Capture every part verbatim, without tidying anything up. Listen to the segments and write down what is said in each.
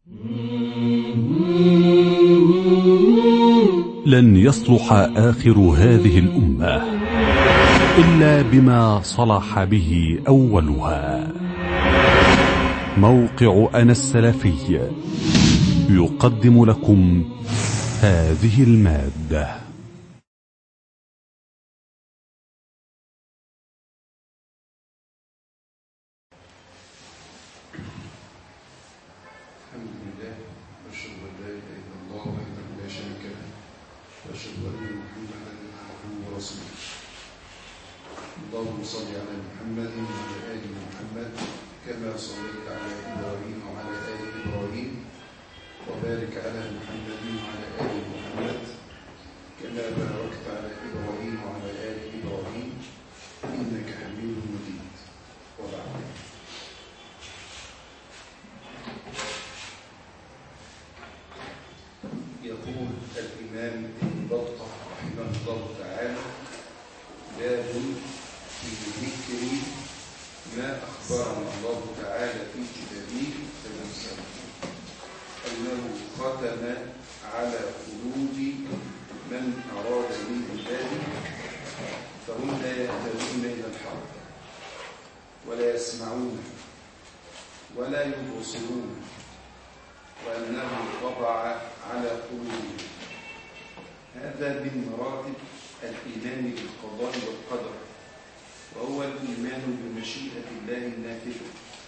لن يصلح آخر هذه الأمة إلا بما صلح به أولها. موقع أنا السلفي يقدم لكم هذه المادة. الحمد لله وأشهد أن لا إله إلا الله وحده لا شريك له وأشهد أن محمدا عبده ورسوله. اللهم صل على محمد وعلى آل محمد كما صليت على إبراهيم وعلى آل إبراهيم وبارك على محمد وعلى آل محمد كما باركت على إبراهيم وعلى آل إبراهيم إنك حميد مجيد. وبعد، يقول الإمام ابن بطة رحمه الله تعالى: باب في ذكر ما أخبرنا الله تعالى في كتابه أنه ختم على قلوب من أراد منه ذلك فهم لا يهتدون إلى الحق ولا يسمعون ولا يبصرون، وأنه طبع على قلوبهم. هذا من مراتب الإيمان بالقضاء والقدر، وهو الإيمان بمشيئة الله النافذة،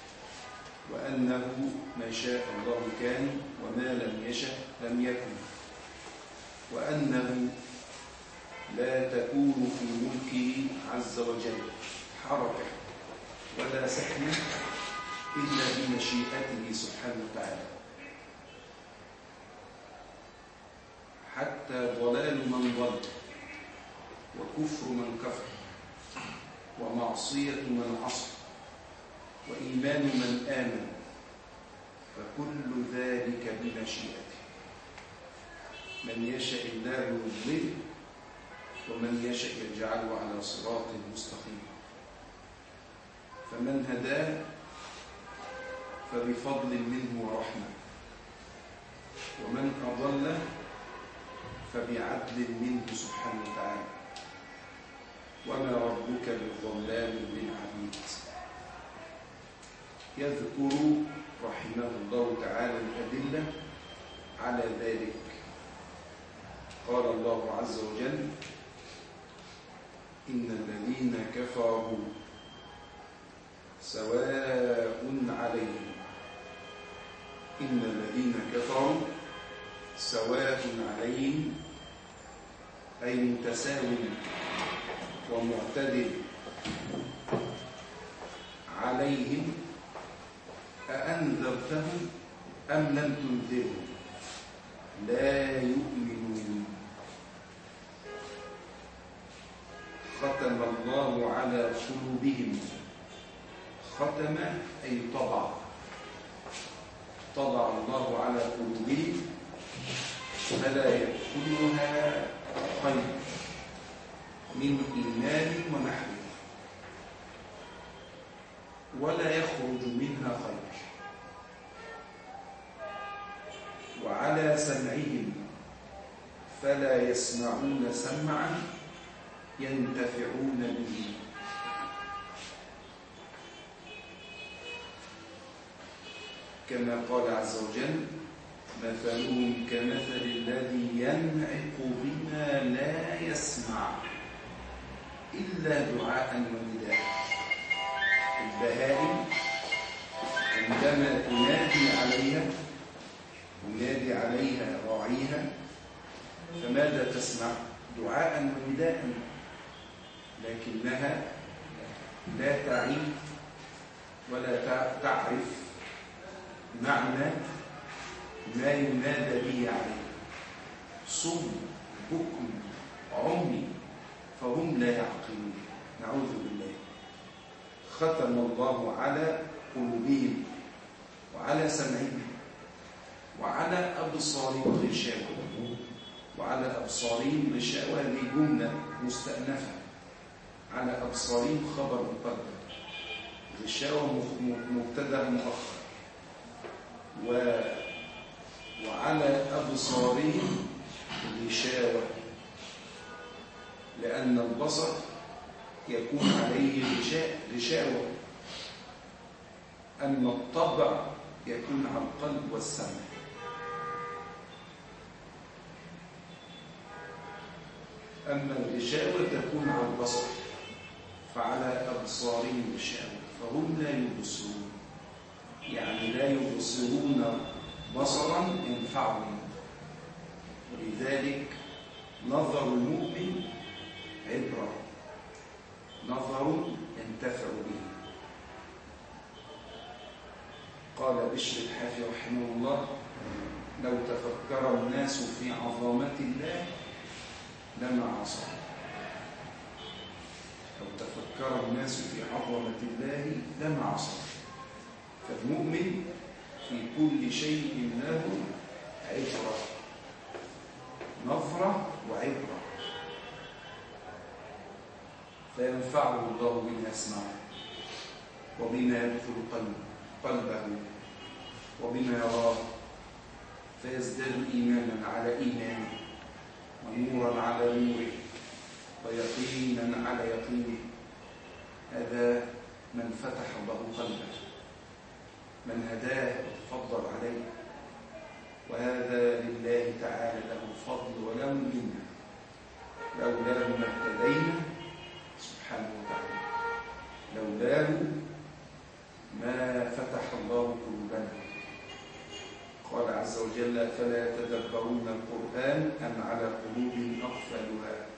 وأنه ما شاء الله كان وما لم يشأ لم يكن، وأنه لا تكون في ملكه عز وجل حركة ولا سكنة إلا بمشيئته سبحانه وتعالى. حتى ضلال من ضل وكفر من كفر ومعصية من عصى وإيمان من آمن، فكل ذلك بمشيئته. من يشاء الله يضلله ومن يشاء يجعله على صراط مستقيم. فمن هداه فبفضل منه ورحمة، ومن أضله فبعدل منه سبحانه وتعالى، وما ربك بظلام للعبيد. يذكر رحمه الله تعالى الأدلة على ذلك. قال الله عز وجل: إن الذين كفروا سواء عليهم إن الذين كفروا سواء عليهم أي متساو ومعتدل عليهم أأنذرتهم أم لم تنذرهم لا يؤمنون. ختم الله على قلوبهم. ختم أي طبع. طبع الله على قلوبهم فلا يدخلها خير من إيمان ونحوه، ولا يخرج منها خير. وعلى سمعهم فلا يسمعون سمعا ينتفعون به. كما قال عز وجل: مثلهم كمثل الذي ينعق بما لا يسمع إلا دعاء ونداء. البهائم عندما تنادي عليها ينادي عليها راعيها فماذا تسمع؟ دعاء ونداء، لكنها لا تعي ولا تعرف معنى ما ينادى به عليه. صم بكم عمي فهم لا يعقلون. نعوذ بالله. ختم الله على قلوبهم وعلى سمعهم وعلى أبصارهم غشاوة. وعلى أبصارهم غشاوة هذه جملة مستأنفة. على أبصارهم خبر مقدم، غشاوة مبتدأ مؤخر، على أبصارهم غشاوة، لأن البصر يكون عليه غشاوة، أما الطبع يكون على القلب والسمع. أما الغشاوة تكون على البصر، فعلى أبصارهم غشاوة فهم لا يبصرون، يعني لا يبصرون بصرا ينفعهم. ولذلك نظر المؤمن عبرة، نظر ينتفع به. قال بشر الحافي رحمه الله: لو تفكر الناس في عظمة الله لما عصوا. لو تفكر الناس في عظمة الله لما عصوا. فالمؤمن في كل شيء له عبرة، نظرة وعبرة، فينفعه الله بما يسمعه وبما يدخل قلبه وبما يراه، فيزداد إيمانا على إيمانه ونورا على نوره ويقينا على يقينه. هذا من فتح الله قلبه، من هداه وتفضل عليه، وهذا لله تعالى له الفضل وله المنة. لولاه ما اهتدينا سبحانه وتعالى، لولاه ما فتح الله قلوبنا. قال عز وجل: فلا يتدبرون القرآن أم على قلوب أقفالها.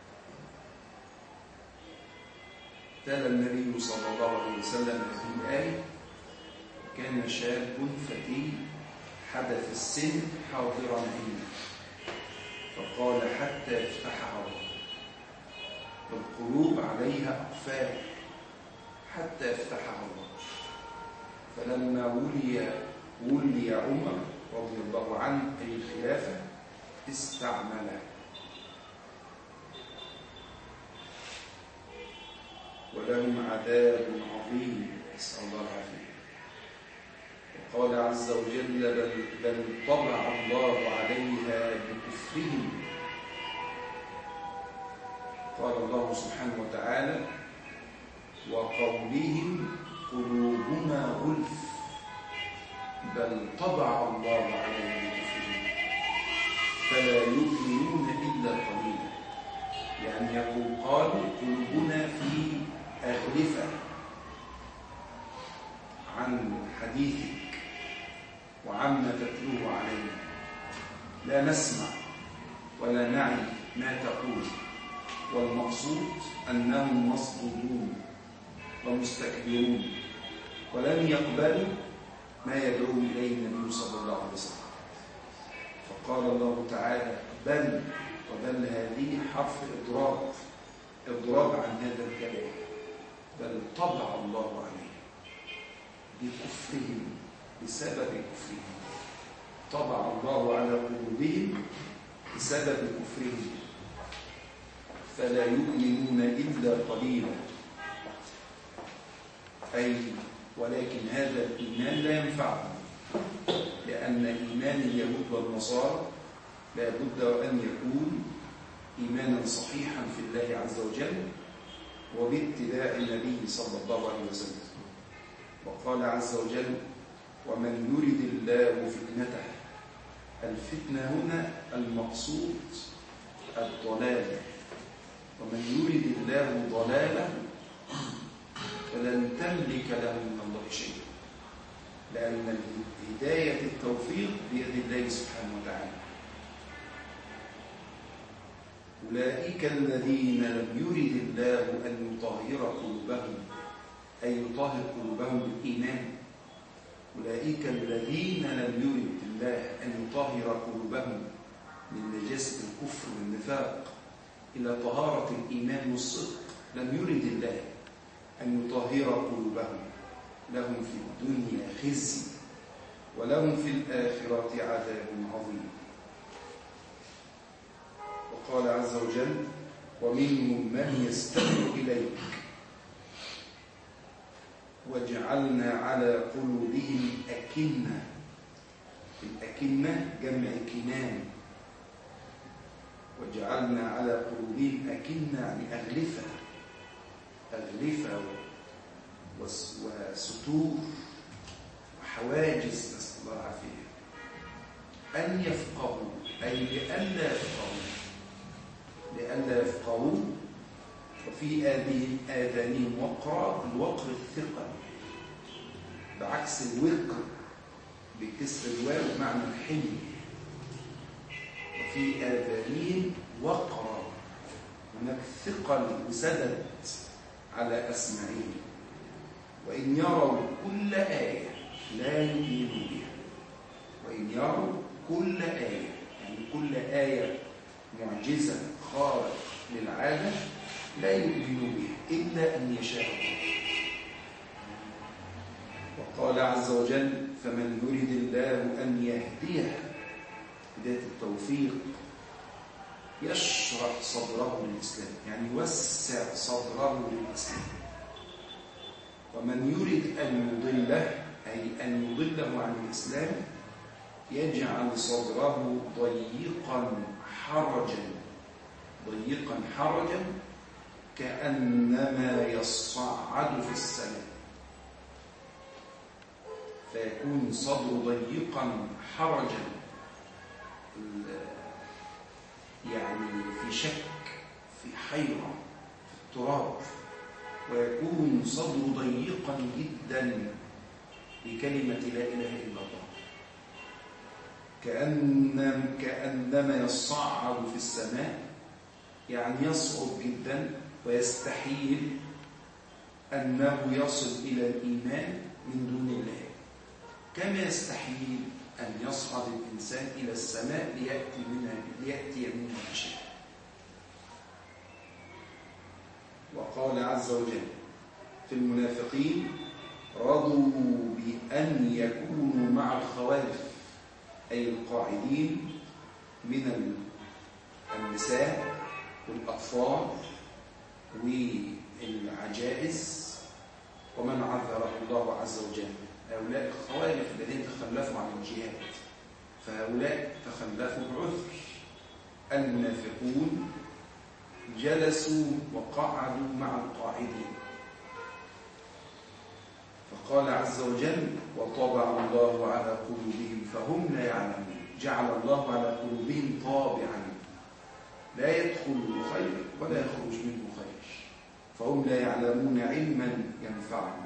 تلا النبي صلى الله عليه وسلم هذه الآية: كان شاب فتي حدث السن حاضرا عنده، فقال: حتى يفتحها الله. والقلوب عليها أقفال حتى يفتحها الله. فلما ولي ولي عمر رضي الله عنه أي الخلافة استعمله، ولهم عذاب عظيم، نسأل الله العافية. وقال عز وجل: بل, بل طبع الله عليها بكفرهم. قال الله سبحانه وتعالى: وقولهم قلوبنا غلف بل طبع الله عليها بكفرهم فلا يؤمنون إلا قليلا. يعني يقول قالوا قلوبنا في أغلفة عن حديثك وعما تتلوه علينا، لا نسمع ولا نعي ما تقول، والمقصود أنهم مصدودون ومستكبرون ولم يقبلوا ما يدعو إليه النبي صلى الله عليه وسلم. فقال الله تعالى: بل، وبل هذه حرف إضراب، إضراب عن هذا الكلام. بل طبع الله عليه بكفرهم، بسبب كفرهم. طبع الله على قلوبهم بسبب كفرهم فلا يؤمنون إلا قليلا. أي ولكن هذا الإيمان لا ينفعهم، لأن إيمان اليهود والنصارى لا بد أن يكون إيمانا صحيحا في الله عز وجل وباتباع النبي صلى الله عليه وسلم. وقال عز وجل: ومن يرد الله فتنته. الفتنة هنا المقصود الضلال، ومن يرد الله ضلاله فلن تملك له من الله شيئا، لأن هداية التوفيق بيد الله سبحانه وتعالى. أولئك الذين لم يرد الله أن يطهر قلوبهم، أي يطهر قلوبهم بالإيمان. أولئك الذين لم يرد الله أن يطهر قلوبهم من نجاسة الكفر والنفاق إلى طهارة الإيمان والصدق، لم يرد الله أن يطهر قلوبهم، لهم في الدنيا خزي ولهم في الآخرة عذاب عظيم. وقال عز وجل: ومنهم من يستمع إليك وجعلنا على قلوبهم أكنة. أكنة جمع كنان، وجعلنا على قلوبهم أكنة يعني أغلفة، أغلفة وستور وحواجز، نسأل الله العافية، أن يفقهوا أي لئلا يفقهوا، لئلا يفقهوا. وفي آذانهم وقرا، الوقر الثقل بعكس الوقر بكسر الواو معنى الحمل. وفي آذانهم وقرا، هناك ثقل وسدد على أسماعهم. وإن يروا كل آية لا يؤمنوا بها، وإن يروا كل آية يعني كل آية معجزة خارق للعادة لا يؤمنوا بها إلا أن يشاء الله. وقال عز وجل: فمن يريد الله أن يهديه هداية التوفيق يشرح صدره للإسلام، يعني يوسع صدره للإسلام. ومن يريد أن يضله أي أن يضله عن الإسلام يجعل صدره ضيقا حرجا، ضيقا حرجا كأنما يصعد في السماء، فيكون صدره ضيقا حرجا يعني في شك، في حيرة، في اضطراب، ويكون صدره ضيقا جدا بكلمة لا إله إلا الله، كأن كأنما يصعد في السماء، يعني يصعب جدا ويستحيل أنه يصل إلى الإيمان من دون الله، كما يستحيل أن يصعد الإنسان إلى السماء ليأتي منها ليأتي منها بشيء. وقال عز وجل في المنافقين: رضوا بأن يكونوا مع الخوالف، أي القاعدين من النساء والأطفال والعجائز ومن عذره الله عز وجل، هؤلاء الخوالف الذين تخلفوا عن الجهاد، فهؤلاء تخلفوا بعذر. المنافقون جلسوا وقعدوا مع القاعدين، فقال عز وجل: وطبع الله على قلوبهم فهم لا يعلمون. جعل الله على قلوبهم طابعا لا يدخل خير ولا يخرج منه خير، فهم لا يعلمون علما ينفعهم.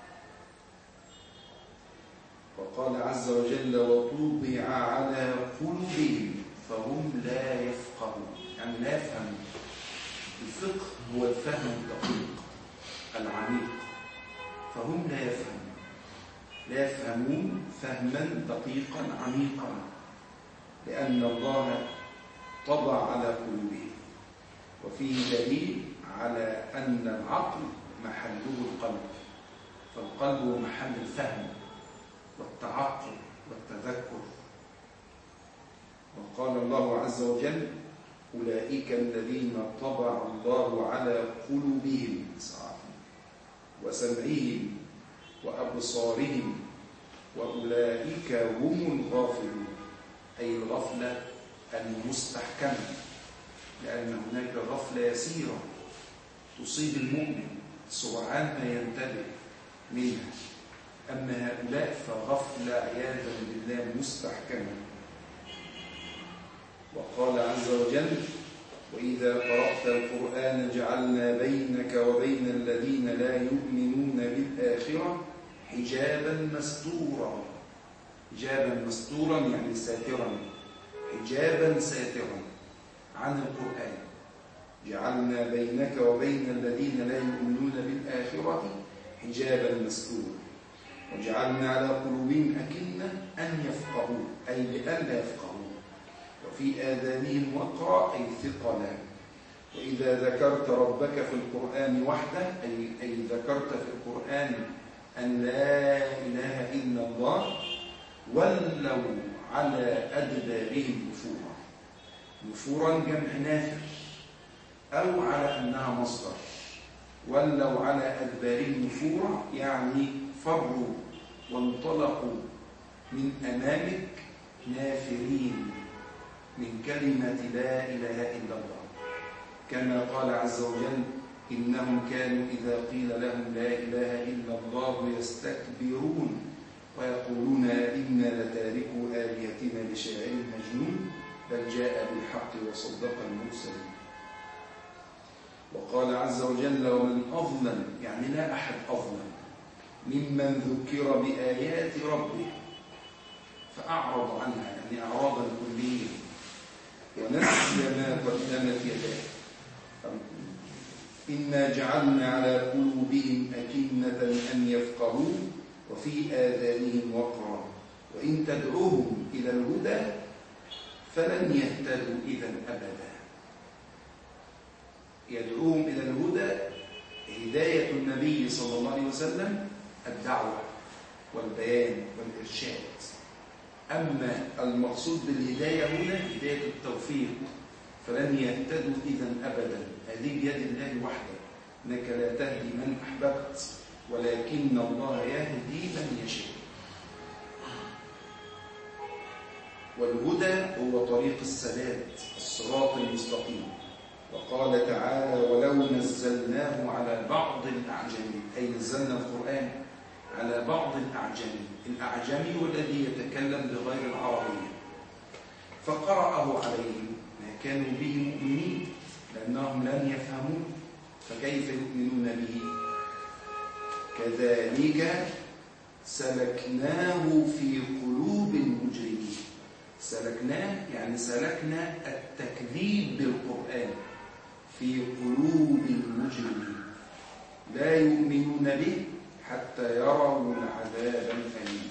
وقال عز وجل: وطبع على قلوبهم فهم لا يفقهون، يعني لا يفهمون. الفقه هو الفهم الدقيق العميق، فهم لا يفهمون، لا يفهمون فهما دقيقا عميقا، لأن الله طبع على قلوبهم. وفيه دليل على أن العقل محله القلب، فالقلب هو محل الفهم والتعقل والتذكر. وقال الله عز وجل: أولئك الذين طبع الله على قلوبهم وسمعهم وأبصارهم وأولئك هم الغافلون، أي الغفلة المستحكمة، لأن هناك غفلة يسيرة تصيب المؤمن سرعان ما ينتبه منها، أما هؤلاء فغفلة عياذا بالله مستحكمة. وقال عز وجل: وإذا قرأت القرآن جعلنا بينك وبين الذين لا يؤمنون بالآخرة حجابا مستورا. حجابا مستورا يعني ساترا، حجابا ساترا عن القرآن. جعلنا بينك وبين الذين لا يؤمنون بالآخرة حجابا مستورا، وجعلنا على قلوبهم أكنة أن يفقهوا، أي لئلا يفقهوا، وفي آذانهم وقرا أي ثقلا. وإذا ذكرت ربك في القرآن وحده أي, أي ذكرت في القرآن أن لا إله إلا الله ولوا على أدبارهم نفورا. نفورا جمع نافر، أو على أنها مصدر. ولوا على أدبارهم نفورا يعني فروا وانطلقوا من أمامك نافرين من كلمة لا إله إلا الله، كما قال عز وجل: إنهم كانوا إذا قيل لهم لا إله إلا الله يستكبرون ويقولون إنا لتاركوا آلهتنا لشاعر مجنون بل جاء بالحق وصدق المرسلين. وقال عز وجل: ومن أظلم، يعني لا أحد أظلم، ممن ذكر بآيات ربه فأعرض عنها، يعني أعراضا كليا، ونسي ما قدمت يداه. إنا جعلنا على قلوبهم أكنة أن يفقهوا وفي آذانهم وقرا وإن تدعوهم إلى الهدى فلن يهتدوا إذا أبدا. يدعوهم إلى الهدى، هداية النبي صلى الله عليه وسلم الدعوة والبيان والإرشاد. أما المقصود بالهداية هنا هداية التوفيق، فلن يهتدوا إذا أبدا. هذه بيد الله وحده، إنك لا تهدي من أحببت ولكن الله يهدي من يشاء. والهدى هو طريق السداد، الصراط المستقيم. وقال تعالى: ولو نزلناه على بعض الأعجمين، أي نزلنا القرآن على بعض الأعجمين. الأعجمي هو الذي يتكلم بغير العربية، فقرأه عليهم ما كانوا به مؤمنين، لأنهم لن يفهمون، فكيف يؤمنون به؟ كذلك سلكناه في قلوب المجرمين. سلكناه يعني سلكنا التكذيب بالقرآن في قلوب المجرمين، لا يؤمنون به حتى يروا العذاب الأليم.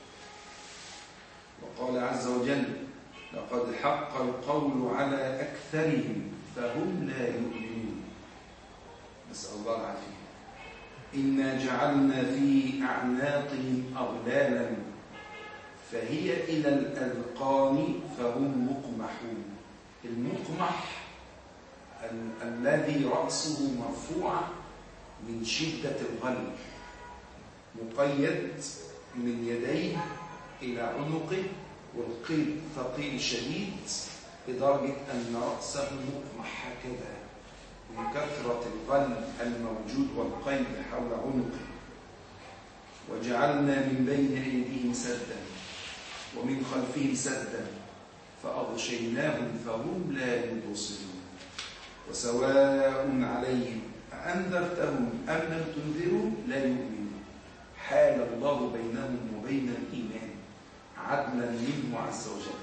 وقال عز وجل: لقد حق القول على أكثرهم فهم لا يؤمنون. نسأل الله العافية. إنا جعلنا في أعناقهم أغلالا فهي إلى الأذقان فهم مقمحون. المقمح ال- الذي رأسه مرفوع من شدة الغل، مقيد من يديه إلى عنقه، والقيد ثقيل شديد لدرجة أن رأسه مقمح هكذا من كثرة الغل الموجود والقيد حول عنقه. وجعلنا من بين أيديهم سدا ومن خلفهم سدا فأغشيناهم فهم لا يبصرون. وسواء عليهم أأنذرتهم أم لم تنذروا لا يؤمنون. حال الله بينهم وبين الإيمان عدلا منه عز وجل.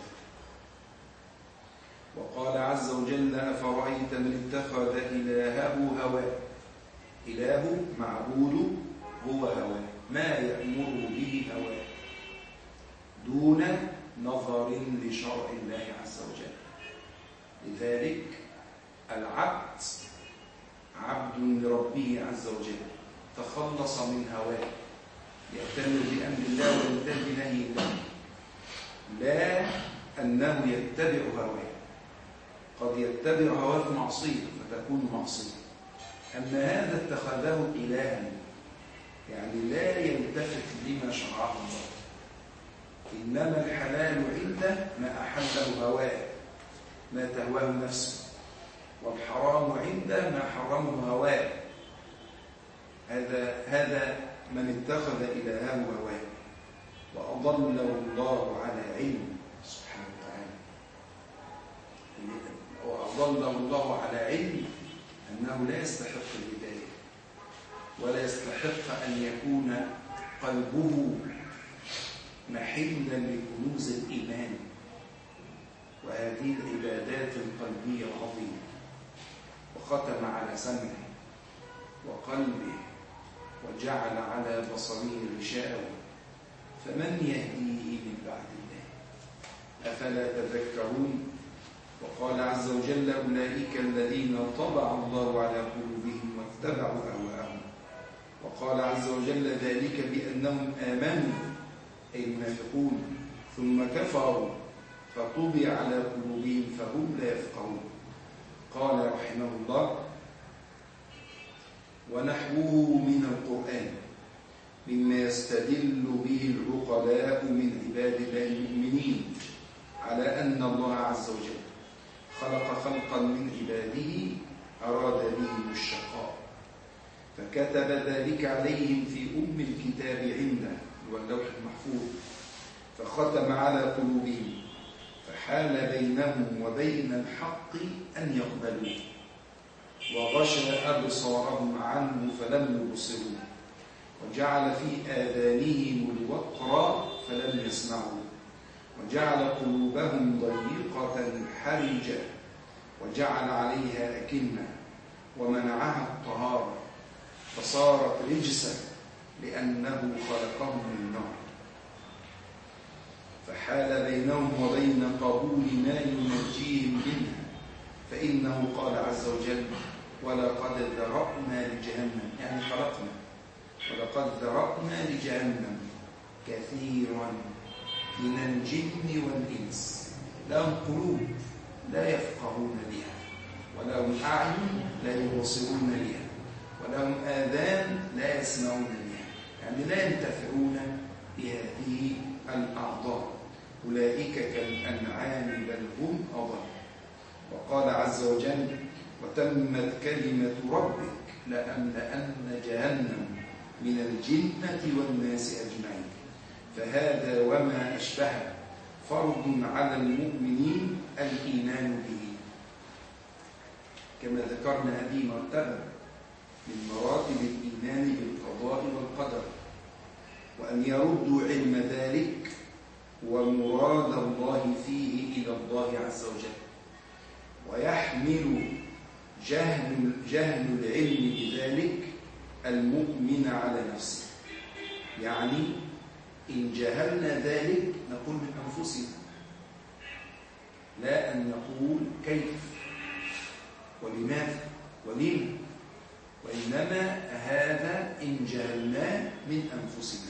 وقال عز وجل: أفرأيت من اتخذ إلهه هواه. إله معبود هو هواه، ما يأمر به هواه دون نظر لشرع الله عز وجل. لذلك العبد عبد لربه عز وجل، تخلص من هواه، يأتمر بأمر الله وينتهي بنهي الله، لا أنه يتبع هواه. قد يتبع هواه في معصية فتكون معصية، أما هذا اتخذه إلها، يعني لا يلتفت لما شرعه الله، إنما الحلال عنده ما أحله هواه ما تهواه نفسه، والحرام عنده ما حرمه هواه. هذا هذا من اتخذ إلهه هواه وأضله الله على علم سبحانه وتعالى. وأضله الله على علم أنه لا يستحق الهداية ولا يستحق أن يكون قلبه محلا لكنوز الإيمان وهذه العبادات القلبية العظيمة. وختم على سمعه وقلبه وجعل على بصره غشاوة، فمن يهديه من بعد الله؟ أفلا تذكرون؟ وقال عز وجل: أولئك الذين طبع الله على قلوبهم واتبعوا أهواءهم. وقال عز وجل: ذلك بأنهم آمنوا أي المنافقون ثم كفروا فطبع على قلوبهم فهم لا يفقهون. قال رحمه الله: ونحوه من القرآن مما يستدل به العقلاء من عباد الله المؤمنين أن الله عز وجل خلق خلقا من عباده أراد بهم الشقاء، فكتب ذلك عليهم في أم الكتاب عنده واللوح المحفوظ، فختم على قلوبهم فحال بينهم وبين الحق أن يقبلوه، وغشى أبصارهم عنه فلم يبصروا، وجعل في آذانهم الوقر فلم يسمعوا، وجعل قلوبهم ضيقة حرجة، وجعل عليها أكنة، ومنعها الطهارة فصارت رجسا لأنه خلقهم من نار، فحال بينهم وبين قبول ما ينجيهم منها، فإنه قال عز وجل: ولقد ذرأنا لجهنم، يعني خلقنا، ولقد ذرأنا لجهنم كثيرا من الجن والإنس، لهم قلوب لا يفقهون بها، ولهم أعين لا يبصرون بها، ولهم آذان لا يسمعون بها، يعني لا ينتفعون بهذه الأعضاء، أولئك كالأنعام بل هم أضل. وقال عز وجل: وتمت كلمة ربك لأملأن جهنم من الجنة والناس أجمعين. فهذا وما أشبه فرض على المؤمنين الإيمان به، كما ذكرنا هذه مرتبة من مراتب الإيمان بالقضاء والقدر، وأن يردوا علم ذلك ومراد الله فيه إلى الله عز وجل، ويحمل جهل, جهل العلم بذلك المؤمن على نفسه. يعني إن جهلنا ذلك نقول من أنفسنا، لا أن نقول كيف ولماذا ولم، وإنما هذا إن جهلناه من أنفسنا،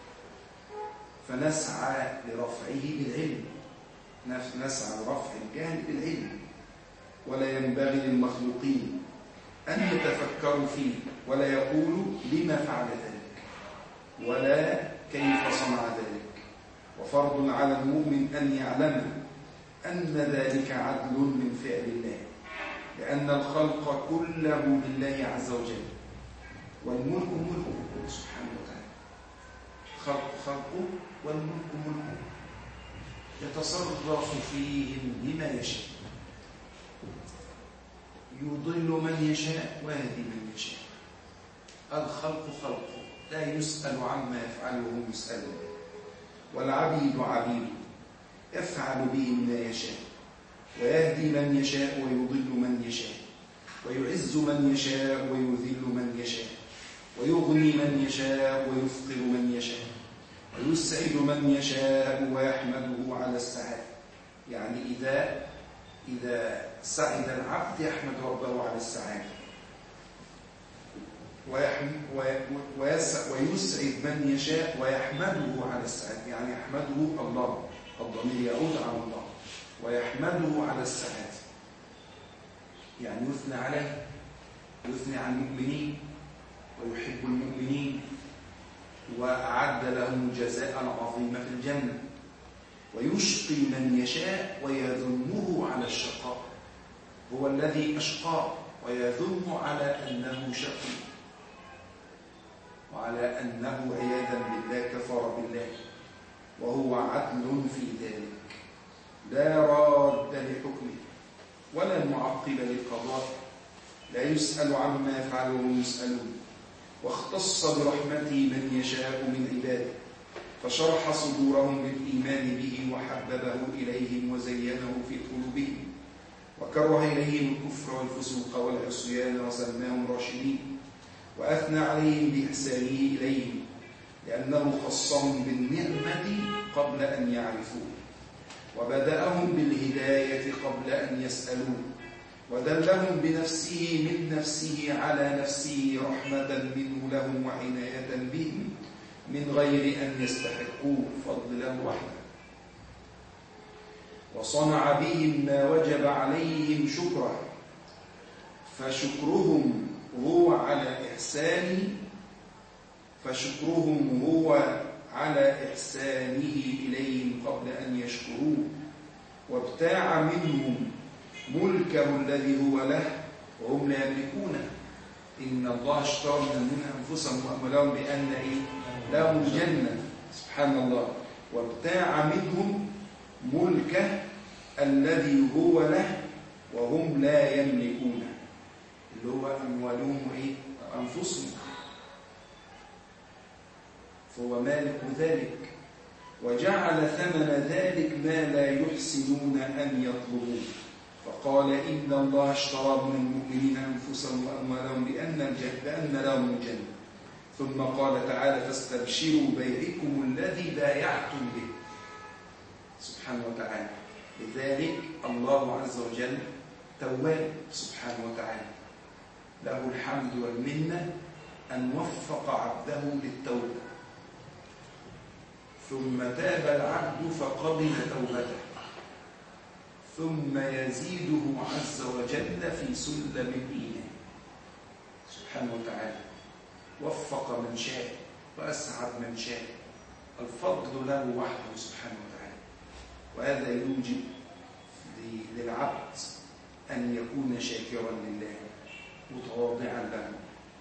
فنسعى لرفعه بالعلم، نسعى لرفع الجهل بالعلم. ولا ينبغي للمخلوقين أن يتفكروا فيه ولا يقولوا لما فعل ذلك ولا كيف صنع ذلك. وفرض على المؤمن أن يعلم أن ذلك عدل من فعل الله، لأن الخلق كله لله عز وجل، والملك ملكه سبحانه وتعالى، خلق خلقه والملك ملكه، يتصرف فيهم بما يشاء، يضل من يشاء ويهدي من يشاء. الخلق خلقه لا يسأل عما يفعل وهم يسألون، والعبيد عبيد يفعل بهم ما يشاء، ويهدي من يشاء ويضل من يشاء، ويعز من يشاء ويذل من يشاء، ويغني من يشاء ويفقر من يشاء، ويسعد من يشاء ويحمده على السعادة. يعني إذا إذا سعد العبد يحمد ربه على السعادة، ويسعد من يشاء ويحمده على السعادة، يعني يحمده الله، الضمير يعود على الله، ويحمده على السعادة، يعني يثنى عليه، يثني على المؤمنين ويحب المؤمنين، وأعد لهم الجزاء العظيم في الجنة، ويشقي من يشاء ويذمه على الشقاء، هو الذي أشقاه ويذم على أنه شقي وعلى أنه عياذا بالله كفر بالله، وهو عدل في ذلك، لا راد لحكمه ولا معقب لقضائه، لا يسأل عما يفعل وهم يسألون. واختص برحمته من يشاء من عباده، فشرح صدورهم بالإيمان به وحببه إليهم وزينه في قلوبهم، وكره إليهم الكفر والفسوق والعصيان وسماهم راشدين، وأثنى عليهم بإحسانه إليهم، لأنه خصهم بالنعمة قبل أن يعرفوه، وبدأهم بالهداية قبل أن يسألوه، ودلهم بنفسه من نفسه على نفسه رحمة منه لهم وعناية بهم من غير أن يستحقوه، فضل له وحده. وصنع بهم ما وجب عليهم شكره، فشكرهم هو على إحسانه فشكرهم هو على إحسانه إليهم قبل أن يشكروه، وابتاع منهم ملكه الذي هو له وهم لا يملكونه. إن الله اشترى من المؤمنين أنفسهم وأموالهم بأن إيه؟ لهم الجنة. سبحان الله. وابتاع منهم ملكه الذي هو له وهم لا يملكونه، اللي هو أموالهم وإيه؟ أنفسهم، فهو مالك ذلك. وجعل ثمن ذلك ما لا يحسنون أن يطلبوه، فقال إن الله اشترى من المؤمنين أنفسهم وأموالهم بأن الجنة بأن لهم الجنة. ثم قال تعالى فاستبشروا بيعكم الذي بايعتم به. سبحانه وتعالى. لذلك الله عز وجل تواب سبحانه وتعالى، له الحمد والمنة أن وفق عبده للتوبة، ثم تاب العبد فقبل توبته، ثم يزيده عز وجل في سلم الإيمان سبحانه وتعالى. وفق من شاء وأسعد من شاء، الفضل له وحده سبحانه وتعالى. وهذا يوجب للعبد أن يكون شاكرا لله متواضعا له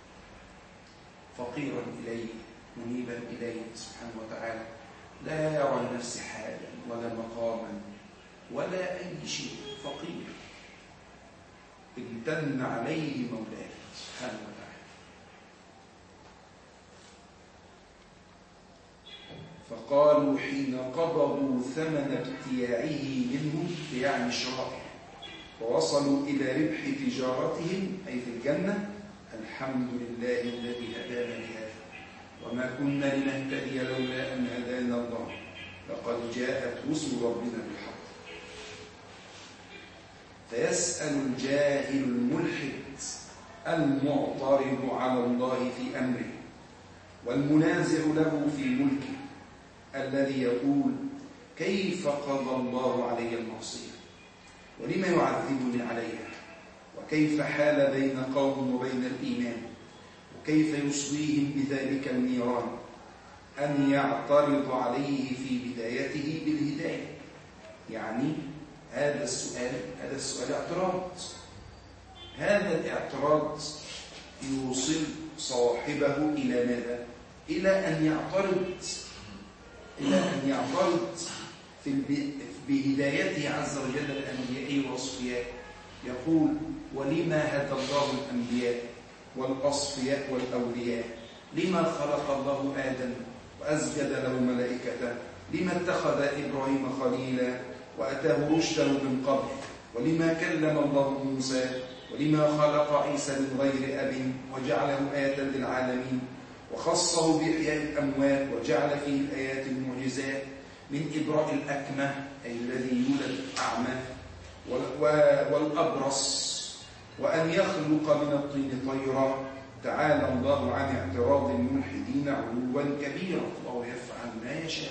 فقيرا إليه منيبا إليه سبحانه وتعالى، لا يرى لنفسه حالا ولا مقاما ولا أي شيء، فقير امتن عليه مولاه سبحانه وتعالى. فقالوا حين قبضوا ثمن ابتياعه منه، يعني شرائه، ووصلوا إلى ربح تجارتهم أي في الجنة: الحمد لله الذي هدانا لهذا وما كنا لنهتدي لولا أن هدانا الله لقد جاءت رسل ربنا بالحق. فيسأل الجاهل الملحد المعترض على الله في أمره والمنازع له في ملكه الذي يقول: كيف قضى الله علي المعصية ولما يعذبني عليها، وكيف حال بين قوم وبين الإيمان، وكيف يصليهم بذلك النيران، أن يعترض عليه في بدايته بالهداية. يعني هذا السؤال هذا السؤال اعتراض، هذا الاعتراض يوصل صاحبه إلى ماذا؟ إلى أن يعترض إلى أن يعترض في بهدايته عز وجل الأنبياء والأصفياء. يقول: ولما هدى الله الأنبياء والأصفياء والأولياء؟ لما خلق الله آدم وأسجد له ملائكته؟ لما اتخذ إبراهيم خليلا وأتاه رشده من قبل؟ ولما كلم الله موسى؟ ولما خلق عيسى من غير أب وجعله آية للعالمين وخصه بإحياء الأموات وجعل فيه الآيات المعجزات من إبراء الأكمه أي الذي يولد أعمى والأبرص وأن يخلق من الطين طيرا. تعالى الله عن اعتراض الملحدين علوا كبيرا، الله يفعل ما يشاء.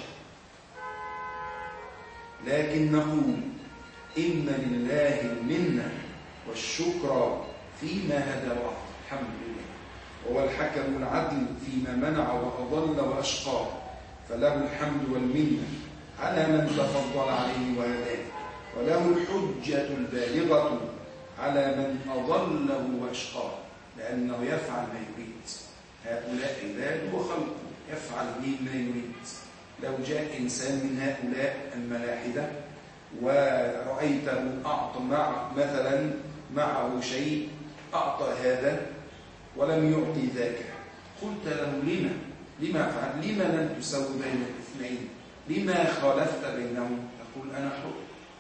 لكن نقول إن لله المنة والشكر فيما هدى وأعطى، الحمد لله، وهو الحكم العدل فيما منع وأضل وأشقى، فله الحمد والمنة على من تفضل عليه وهداه، وله الحجة البالغة على من أضله وأشقاه، لأنه يفعل ما يريد. هؤلاء عباد وخلقه، يفعل به ما يريد. لو جاء إنسان من هؤلاء الملاحدة ورأيته أعطى مع مثلا معه شيء، أعطى هذا ولم يعطي ذاك، قلت له: لما لما فعل؟ لما لم تسوي بين الاثنين؟ لما خالفت بينهم؟ يقول: أنا حر،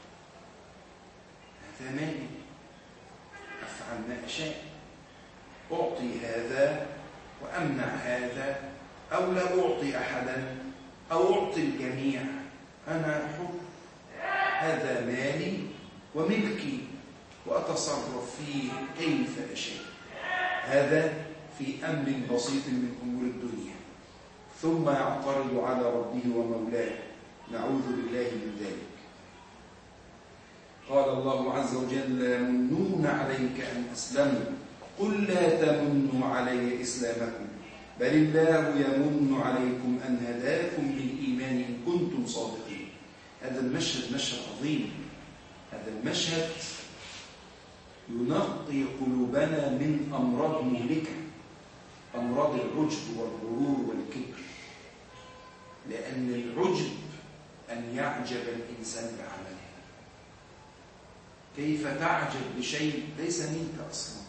هذا مالي، أفعل ما أشاء، أعطي هذا وأمنع هذا، أو لا أعطي أحدا أو أعطي الجميع، أنا حر، هذا مالي وملكي وأتصرف فيه كيف أشاء. هذا في أمر بسيط من أمور الدنيا، ثم يعترض على ربه ومولاه، نعوذ بالله من ذلك. قال الله عز وجل: يمنون عليك أن أسلموا قل لا تمنوا علي إسلامكم بل الله يمن عليكم أن هداكم للإيمان إن كنتم صادقين. هذا المشهد مشهد عظيم، هذا المشهد ينقي قلوبنا من أمراض مهلكة، أمراض العجب والغرور والكبر. لأن العجب أن يعجب الإنسان بعمله. كيف تعجب بشيء ليس منك أصلا؟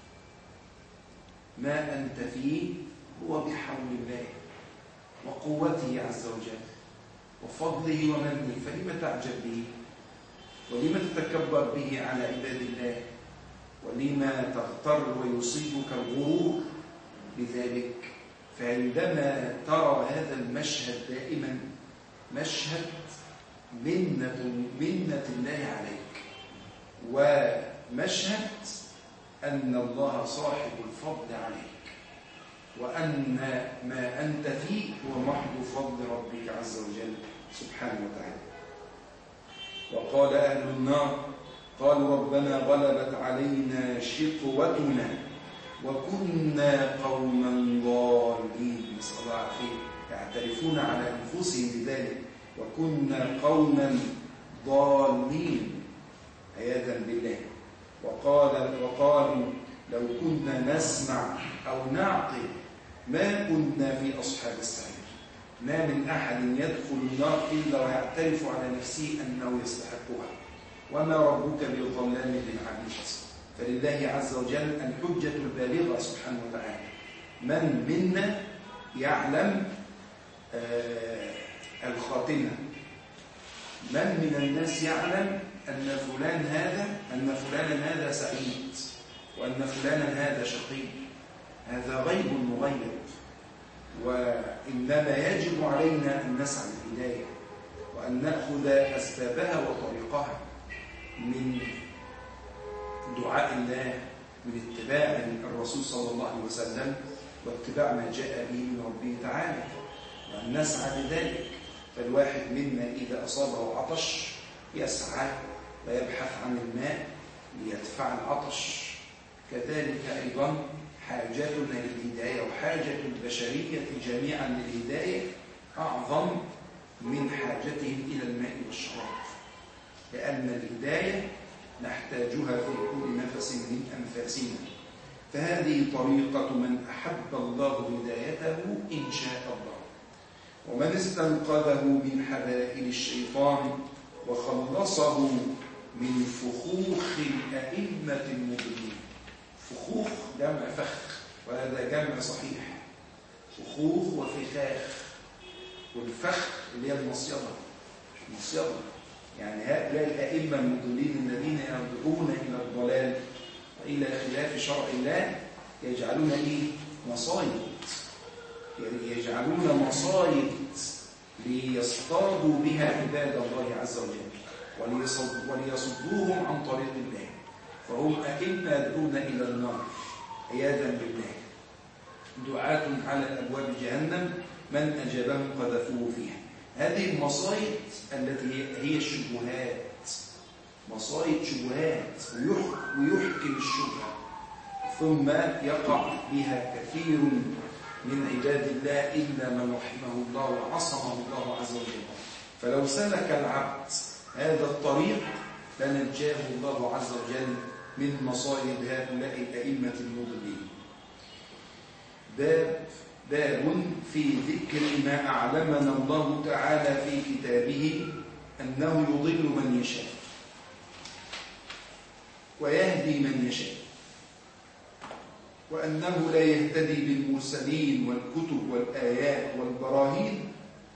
ما أنت فيه هو بحول الله وقوته عز وجل وفضله ومنه، فلما تعجب به؟ ولما تتكبر به على عباد الله؟ ولما تغتر ويصيبك الغرور بذلك؟ فعندما ترى هذا المشهد دائما مشهد منة, منة الله عليك، ومشهد أن الله صاحب الفضل عليك، وأن ما أنت فيه هو محض فضل ربك عز وجل سبحانه وتعالى. وقال أهل النار قالوا ربنا غلبت علينا شقوتنا وكنا قوما ضالين. نسأل الله العافية. يعترفون على أنفسهم بذلك، وكنا قوما ضالين عياذا بالله. وقال وقالوا لو كنا نسمع أو نعقل ما كنا في أصحاب السعير. ما من أحد يدخل النار إلا ويعترف على نفسه أنه يستحقها، وما ربك بظلام للعبيد. فلله عز وجل الحجة البالغة سبحانه وتعالى. من منا يعلم آه الخاتمة؟ من من الناس يعلم أن فلان هذا أن فلانا هذا سعيد وأن فلانا هذا شقي؟ هذا غيب مغيب، وإنما يجب علينا أن نسعى للهداية وأن نأخذ أسبابها وطريقها من دعاء الله، من اتباع الرسول صلى الله عليه وسلم، واتباع ما جاء به من ربه تعالى، وأن نسعى لذلك. فالواحد منا إذا أصابه عطش يسعى ويبحث عن الماء ليدفع العطش. كذلك أيضا حاجتنا للهداية وحاجة البشرية جميعا للهداية أعظم من حاجتهم إلى الماء والشراب، لأن الهداية نحتاجها في كل نفس من أنفاسنا. فهذه طريقة من أحب الله هدايته إن شاء الله، ومن استنقذه من حبائل الشيطان وخلصه من فخوخ الأئمة المضلين. فخوخ جمع فخ، وهذا جمع صحيح. فخوخ وفخاخ، والفخ اللي هي المصيدة، المصيدة يعني هؤلاء الأئمة المضلين الذين يدعون إلى الضلال وإلى خلاف شرع الله يجعلون إيه؟ مصايد، يجعلون مصايد ليصطادوا بها عباد الله عز وجل وليصدوهم عن طريق الله. فهم أئمة يدعون إلى النار عياذا بالله، دعاة على أبواب جهنم من أجابهم قذفوه فيها. هذه المصايد التي هي الشبهات، مصايد شبهات، ويحكم الشبهة ثم يقع بها كثير من عباد الله إلا من رحمه الله وعصمه الله عز وجل. فلو سلك العبد هذا الطريق لنجاه الله عز وجل من مصائب هؤلاء الأئمة المضلين. باب باب في ذكر ما أعلمنا الله تعالى في كتابه أنه يضل من يشاء ويهدي من يشاء، وأنه لا يهتدي بالمرسلين والكتب والآيات والبراهين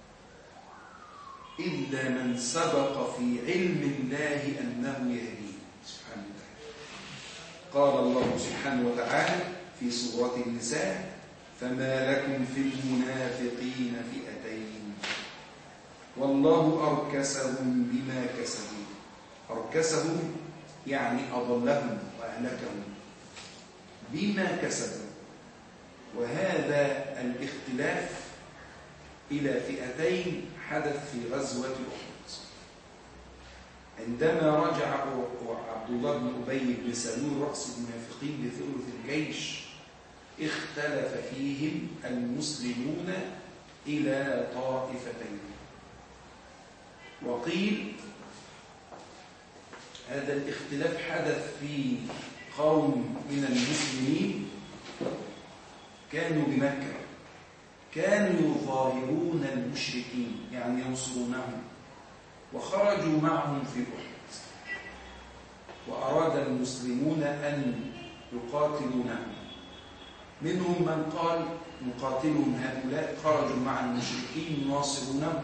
إلا من سبق في علم الله أنه يهديه سبحانه وتعالى. قال الله سبحانه وتعالى في سورة النساء: فما لكم في المنافقين فئتين والله أركسهم بما كسبوا. أركسهم يعني أضلهم وأهلكهم بما كسبوا. وهذا الاختلاف إلى فئتين حدث في غزوة أحد، عندما رجع عبد الله بن أبي بن سلول رأس المنافقين بثلث الجيش اختلف فيهم المسلمون إلى طائفتين. وقيل هذا الاختلاف حدث في قوم من المسلمين كانوا بمكة، كانوا يظاهرون المشركين يعني ينصرونهم، وخرجوا معهم في أحد، وأراد المسلمون أن يقاتلونهم. منهم من قال نقاتلهم هؤلاء خرجوا مع المشركين يناصرونهم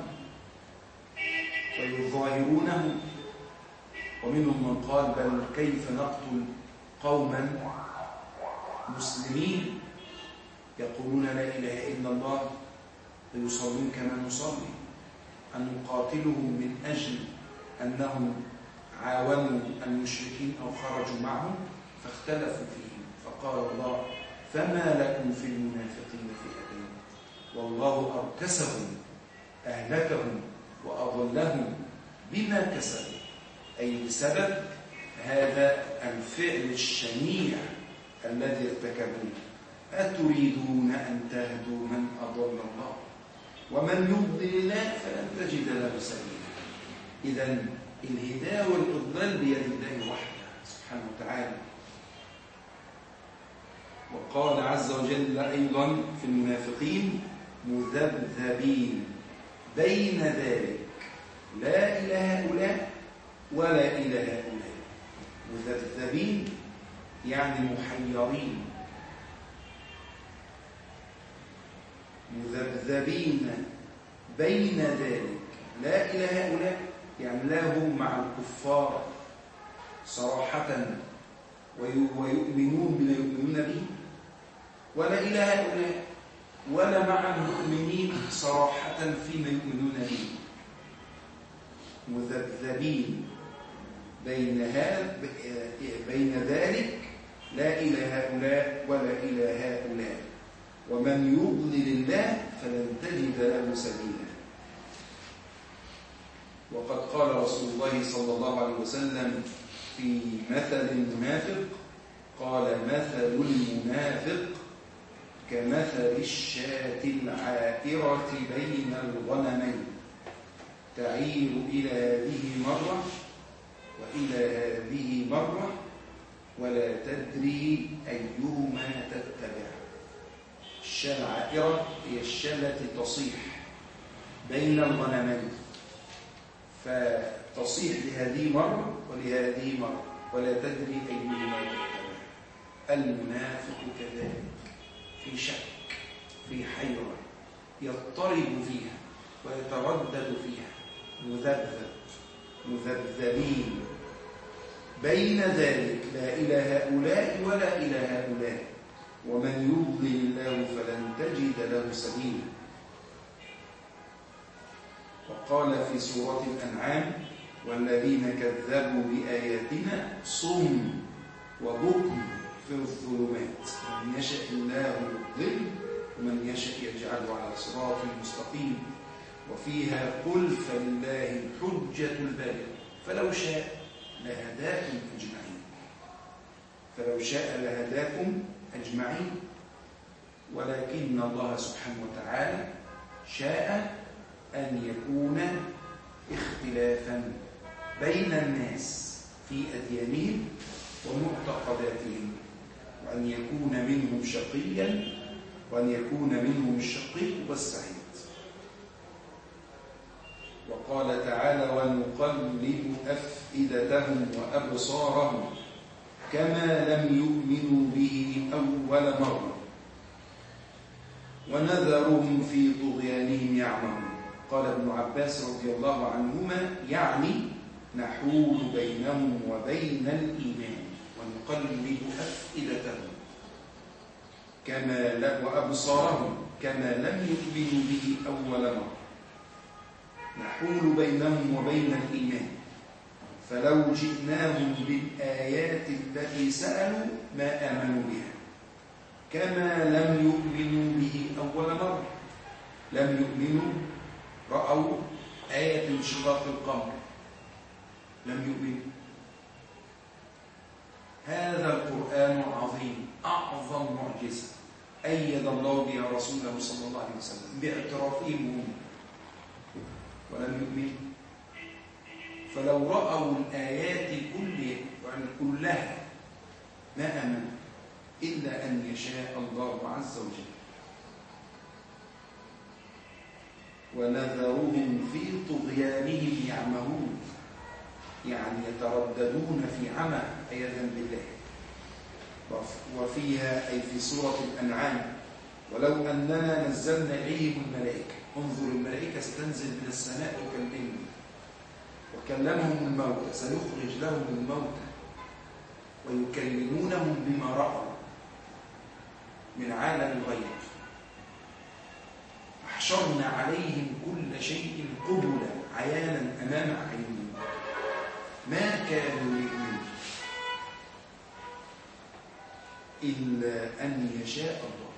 ويظاهرونهم، ومنهم من قال بل كيف نقتل قوما مسلمين يقولون لا إله إلا الله ويصلون كما نصلي، أن نقاتلهم من أجل أنهم عاونوا المشركين أو خرجوا معهم، فاختلفوا فيهم. فقال الله فما لكم في المنافقين فئتين والله أركسهم أهلكهم وأضلهم بما كسبوا، أي بسبب هذا الفعل الشنيع الذي ارتكبوه. أتريدون أن تهدوا من أضل الله ومن يضلل الله فلن تجد له سبيلا. إذن الهداية والإضلال بيد الله وحده سبحانه وتعالى. وقال عز وجل أيضا في المنافقين مذبذبين بين ذلك لا إلى هؤلاء ولا إلى هؤلاء. مذبذبين يعني محيرين، مذبذبين بين ذلك لا إلى هؤلاء يعني لا هم مع الكفار صراحة ويؤمنون بما يؤمنون به، ولا إلى هؤلاء ولا مع المؤمنين صراحة فيما يؤمنون به. مذبذبين بين هذا بين ذلك لا إلى هؤلاء ولا إلى هؤلاء، ومن يضلل الله فلن تجد له سبيلا. وقد قال رسول الله صلى الله عليه وسلم في مثل المنافق قال مثل المنافق كمثل الشاة العائرة بين الغنمين تعير إلى هذه مرة وإلى هذه مرة ولا تدري أيهما تتبع. الشاة العائرة هي الشاة التي تصيح بين الغنمين، فتصيح لهذه مرة ولهذه مرة ولا تدري أيهما تتبع. المنافق كذلك في شك في حيرة يضطرب فيها ويتردد فيها، مذبذب مذبذبين بين ذلك لا إلى هؤلاء ولا إلى هؤلاء، ومن يضلل الله فلن تجد له سبيلا. وقال في سورة الأنعام والذين كذبوا بآياتنا صم وبكم في الظلمات من يشاء الله يضل ومن يشاء يجعله على صراط مستقيم. وفيها قل فلله الحجة البالغة فلو شاء لهداكم أجمعين فلو شاء لهداكم أجمعين ولكن الله سبحانه وتعالى شاء أن يكون اختلافا بين الناس في أديانهم ومعتقداتهم، وأن يكون منهم شقيا وأن يكون منهم الشقي والسعيد. وقال تعالى ونقلب أفئدتهم وأبصارهم كما لم يؤمنوا به أول مرة ونذرهم في طغيانهم يعمهون. قال ابن عباس رضي الله عنهما يعني نحول بينهم وبين الإيمان ونقلب أفئدتهم كما ل... وأبصارهم كما لم يؤمنوا به أول مرة، نحول بينهم وبين الإيمان. فلو جئناهم بالآيات التي سألوا ما آمنوا بها كما لم يؤمنوا به أول مرة. لم يؤمنوا، رأوا آية انشقاق القمر لم يؤمنوا. هذا القرآن عظيم أعظم معجزة أيد الله بها رسوله صلى الله عليه وسلم باعترافهم ولم يؤمنوا. فلو رأوا الآيات كلها يعني كلها ما آمنوا إلا أن يشاء الله عز وجل. ونذرهم في طغيانهم يعمهون، يعني يترددون في عمى عياذا بالله. وفيها أي في سورة الأنعام: ولو أننا نزلنا إليهم الملائكة. انظر، الملائكة ستنزل من السماء تكلمهم، وكلمهم الموتى، سنخرج لهم الموتى ويكلمونهم بما رأوا من عالم الغيب. احشرنا عليهم كل شيء قبلا عيانا أمام أعينهم ما كانوا يؤمنون إلا أن يشاء الله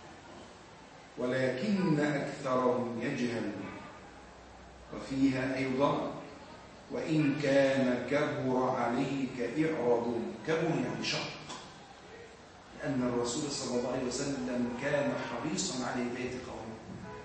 ولكن أكثرهم يجهلون. وفيها أيضا: وإن كان كبر عليك إعراضهم. كبر يعني شق، لأن الرسول صلى الله عليه وسلم كان حريصا على هداية قومه،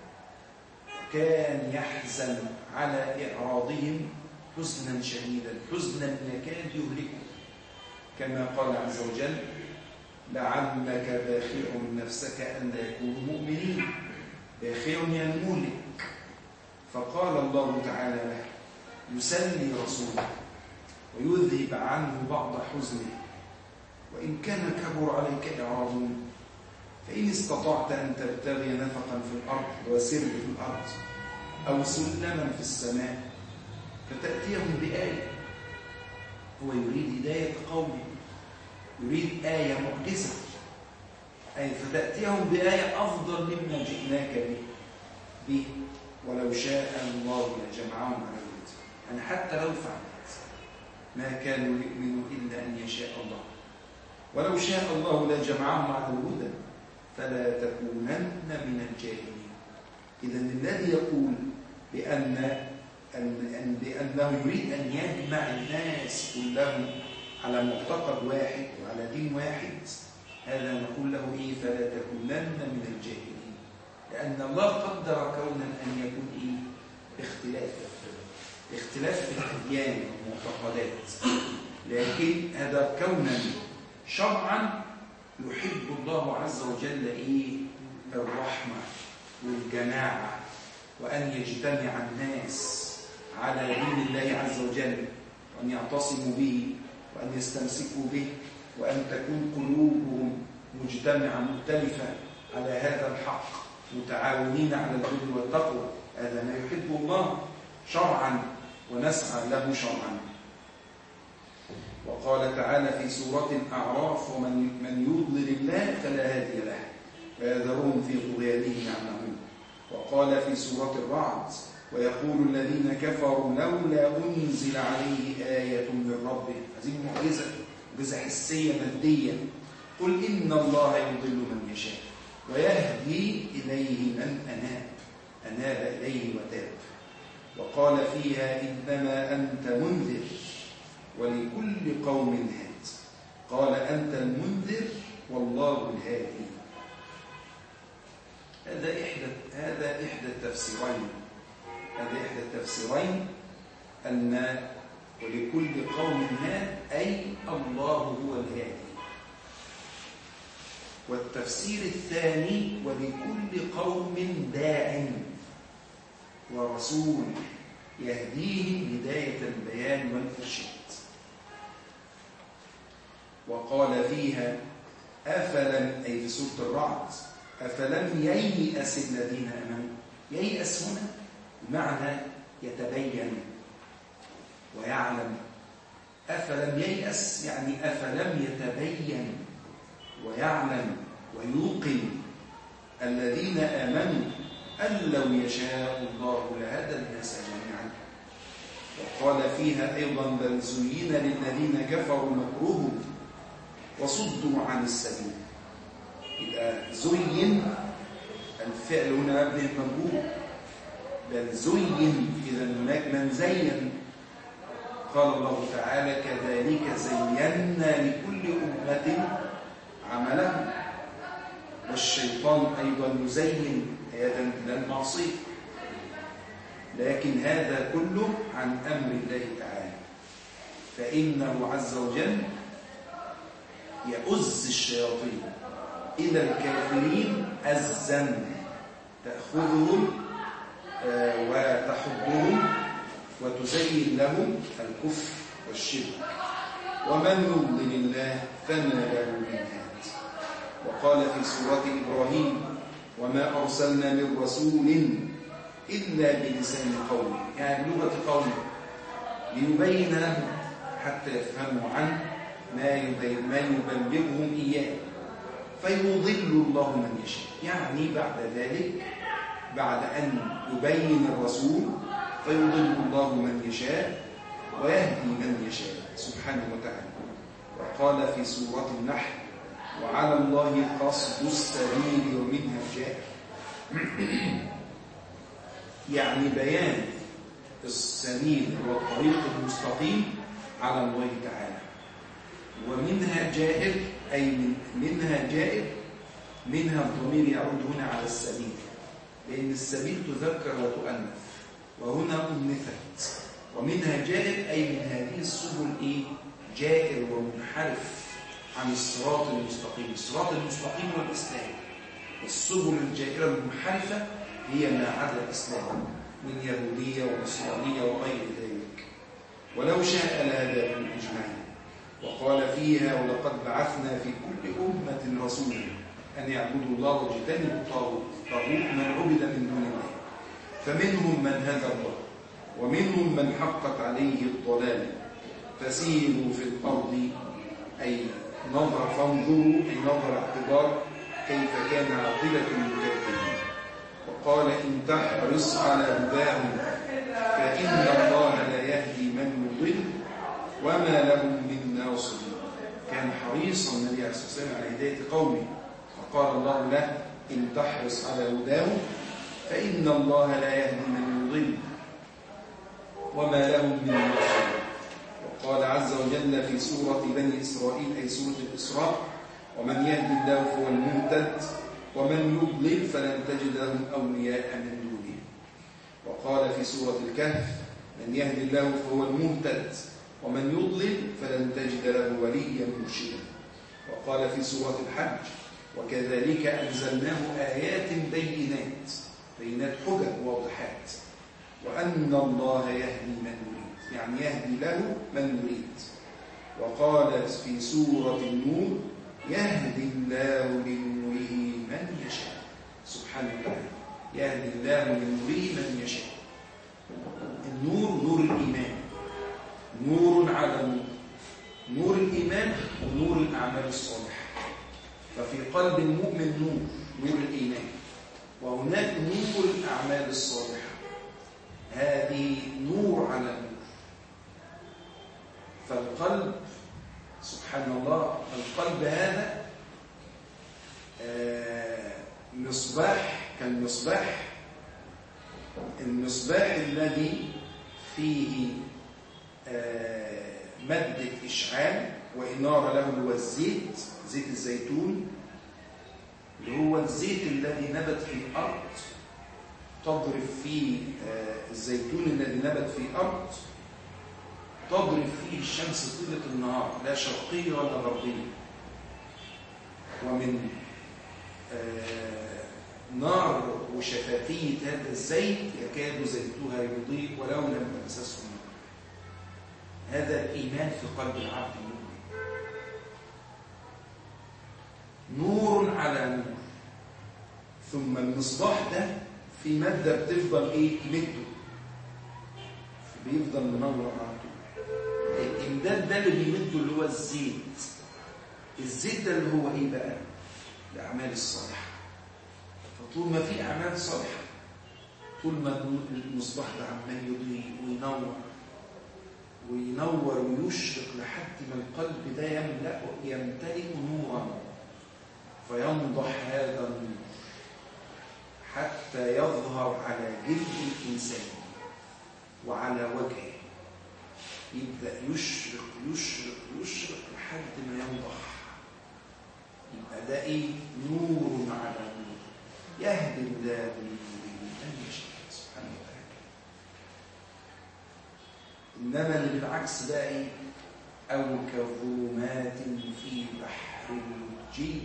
كان يحزن على إعراضهم حزنا شديدا، حزنا يكاد يهلكه، كما قال عز وجل: لعلك باخع نفسك أن لا يكونوا مؤمنين. باخع يعني مهلك. فقال الله تعالى له: يسلي رسوله ويذهب عنه بعض حزنه، وإن كان كبر عليك إعراضهم فإن استطعت أن تبتغي نفقا في الأرض وسر في الأرض أو سلما في السماء فتأتيهم بآية. هو يريد هداية قومه، يريد آية معجزة، أي فتأتيهم بآية أفضل مما جئناك به به ولو شاء الله لجمعهم على الهدى. يعني حتى لو فعلت ما كانوا يؤمنوا إلا أن يشاء الله، ولو شاء الله لجمعهم على الهدى فلا تكونن من الجاهلين. إذا الذي يقول بأن أن بأنه يريد أن يجمع الناس كلهم على معتقد واحد وعلى دين واحد، هذا نقول له إيه؟ فلا تكونن من الجاهلين، لأن الله قدر كونا أن يكون إيه؟ اختلاف اختلاف في الأديان والمعتقدات، لكن هذا كونا شرعا يحب الله عز وجل إيه؟ الرحمة والجماعة، وأن يجتمع الناس على دين الله عز وجل، وأن يعتصموا به وأن يستمسكوا به، وأن تكون قلوبهم مجتمعة مختلفة على هذا الحق، متعاونين على البر والتقوى. هذا ما يحب الله شرعا ونسعى له شرعا. وقال تعالى في سورة الأعراف: ومن من يضلل الله فلا هادي له ويذرهم في طغيانهم يعمهون. وقال في سورة الرعد: ويقول الذين كفروا لولا أنزل عليه آية من ربه. هذه معجزة، معجزة حسية مادية. قل إن الله يضل من يشاء ويهدي إليه من أناب أناب إليه وتاب. وقال فيها: إنما أنت منذر ولكل قوم هاد. قال: أنت المنذر والله الهادي. هذا إحدى هذا إحدى التفسيرين هذا إحدى التفسيرين أن ولكل قوم هاد أي الله هو الهادي. والتفسير الثاني: ولكل قوم داع ورسول يهديهم هداية البيان والإرشاد. وقال فيها: أفلم أي في سورة الرعد: أفلم ييأس الذين آمنوا. ييأس هنا بمعنى يتبين ويعلم. أفلم ييأس يعني أفلم يتبين ويعلم ويوقن الذين آمنوا أن لو يشاء الله لهدى الناس جميعا. وقال فيها أيضا: بل زين للذين كفروا مكرهم وصدوا عن السبيل. يبقى زين الفعل هنا مبني المجهول، بل زين إذا هناك من زين. قال الله تعالى: كذلك زينا لكل أمة عملهم. والشيطان أيضا يزين عياذا بالله المعصية. لكن هذا كله عن أمر الله تعالى، فإنه عز وجل يؤز الشياطين إلى الكافرين أزا تأخذهم وتحضهم وتزين لهم الكفر والشرك، ومن يضلل الله فما له من هاد. وقال في سورة إبراهيم: وما أرسلنا من رسول إلا بلسان قومه، يعني بلغة قومه، ليبين لهم حتى يفهموا عنه ما يبلغهم إياه، فيضل الله من يشاء. يعني بعد ذلك، بعد أن يبين الرسول، فيضل الله من يشاء ويهدي من يشاء سبحانه وتعالى. وقال في سورة النحل: وعلى الله قصد السبيل ومنها جائر. يعني بيان السبيل والطريق المستقيم على الله تعالى. ومنها جائر، أي من منها جائر، منها الضمير يعود هنا على السبيل، لأن السبيل تذكر وتؤنث، وهنا أنثت. ومنها جائر أي من هذه السبل إيه؟ جائر ومنحرف عن الصراط المستقيم. الصراط المستقيم والإسلام، والسبل الجائرة المنحرفة هي ما عدا الإسلام من يهودية ونصرانية وغير ذلك. ولو شاء لهداكم أجمعين. وقال فيها: ولقد بعثنا في كل أمة رسولا أن يعبدوا الله واجتنبوا الطاغوت، طاغوت من عبد من دون الله، فمنهم من هدى الله ومنهم من حقت عليه الضلالة، فسيروا في الأرض، أي نظر فانظروا، أي نظر اعتبار كيف كان عاقبة المكذبين. وقال: إن تحرص على هداهم فإن الله لا يهدي من يضل وما لهم من ناصرين. كان حريصا النبي عليه الصلاة والسلام على هداية قومه، فقال الله له: إن تحرص على هداهم فإن الله لا يهدي من يضل وما لهم من ناصرين. وقال عز وجل في سورة بني إسرائيل، أي سورة الإسراء: ومن يهدي الله فهو المهتد ومن يضلل فلن تجد لهم أولياء من دونه. وقال في سورة الكهف: من يهدي الله فهو المهتد ومن يضلل فلن تجد له وليا مرشدا. وقال في سورة الحج: وكذلك أنزلناه آيات بينات، بينات حجج واضحات، وأن الله يهدي من يريد، يعني يهدي له من يريد. وقال في سورة النور: يهدي الله لنوره من يشاء سبحانه وتعالى. يهدي الله لنوره من يشاء. النور نور الإيمان، نور على نور، نور الإيمان ونور الأعمال الصالحة. ففي قلب المؤمن نور، نور الإيمان، وهناك نور الأعمال الصالحة، هذه نور على نور. فالقلب سبحان الله، القلب هذا مصباح، كالمصباح، المصباح الذي فيه مادة إشعال وإنارة له هو الزيت، زيت الزيتون، اللي هو الزيت الذي نبت في الأرض. تضرب فيه الزيتون الذي نبت في الأرض، تضرب فيه الشمس طيلة النهار، لا شرقية ولا غربية. ومن نار وشفافية هذا الزيت يكاد زيتها يضيء ولو لم تمسسه نار. هذا الإيمان في قلب العبد المؤمن، نور على نور. ثم المصباح ده في مادة بتفضل ايه تمده، بيفضل منور على طول. الإمداد ده اللي بيمده اللي هو الزيت. الزيت ده اللي هو ايه بقى؟ الأعمال الصالحة. فطول ما في أعمال صالحة، طول ما المصباح ده عمال يضيء وينور وينور ويشرق لحد ما القلب ده يملأ يمتلئ نورا، فينضح هذا النور حتى يظهر على جلد الإنسان وعلى وجهه، يبدأ يشرق يشرق يشرق لحد ما ينضح. يبقى ده ايه؟ نور على نور، يهدي الله بنوره من يشاء سبحانه وتعالى. إنما اللي بالعكس بقى إيه؟ أو كظلمات في بحر لجي